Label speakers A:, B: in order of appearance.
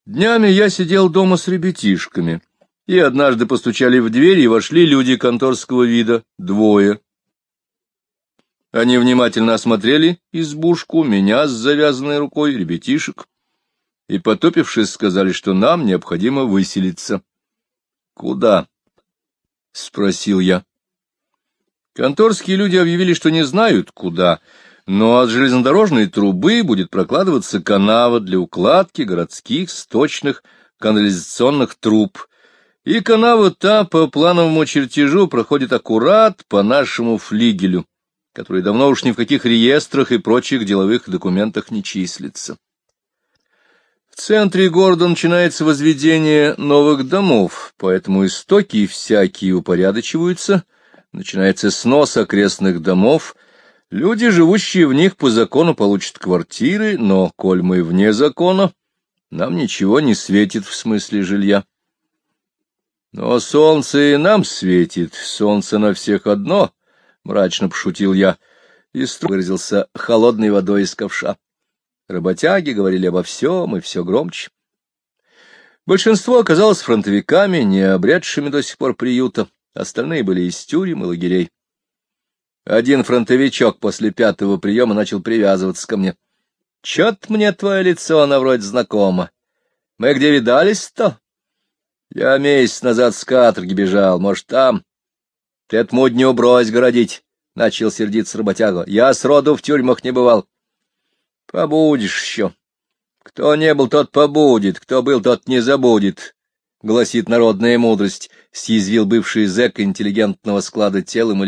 A: Днями я сидел дома с ребятишками, и однажды постучали в дверь, и вошли люди конторского вида, 2. Они внимательно осмотрели избушку, меня с завязанной рукой, ребятишек, и, потупившись, сказали, что нам необходимо выселиться. — Куда? — спросил я. Конторские люди объявили, что не знают, куда, но от железнодорожной трубы будет прокладываться канава для укладки городских сточных канализационных труб, и канава та по плановому чертежу проходит аккурат по нашему флигелю, который давно уж ни в каких реестрах и прочих деловых документах не числится. В центре города начинается возведение новых домов, поэтому истоки всякие упорядочиваются, начинается снос окрестных домов, люди, живущие в них по закону, получат квартиры, но, коль мы вне закона, нам ничего не светит в смысле жилья. Но солнце и нам светит, солнце на всех одно, — мрачно пошутил я, и выразился холодной водой из ковша. Работяги говорили обо всем, и все громче. Большинство оказалось фронтовиками, не обретшими до сих пор приюта, остальные были из тюрем и лагерей. Один фронтовичок после 5-го приема начал привязываться ко мне. — Чё-то мне твое лицо, оно вроде знакомо. Мы где видались-то? Я месяц назад с каторги бежал, может, там. Ты этому дню брось городить, — начал сердиться работяга. Я сроду в тюрьмах не бывал. — Побудешь еще. Кто не был, тот побудет, кто был, тот не забудет, — гласит народная мудрость, — съязвил бывший зэк интеллигентного склада телом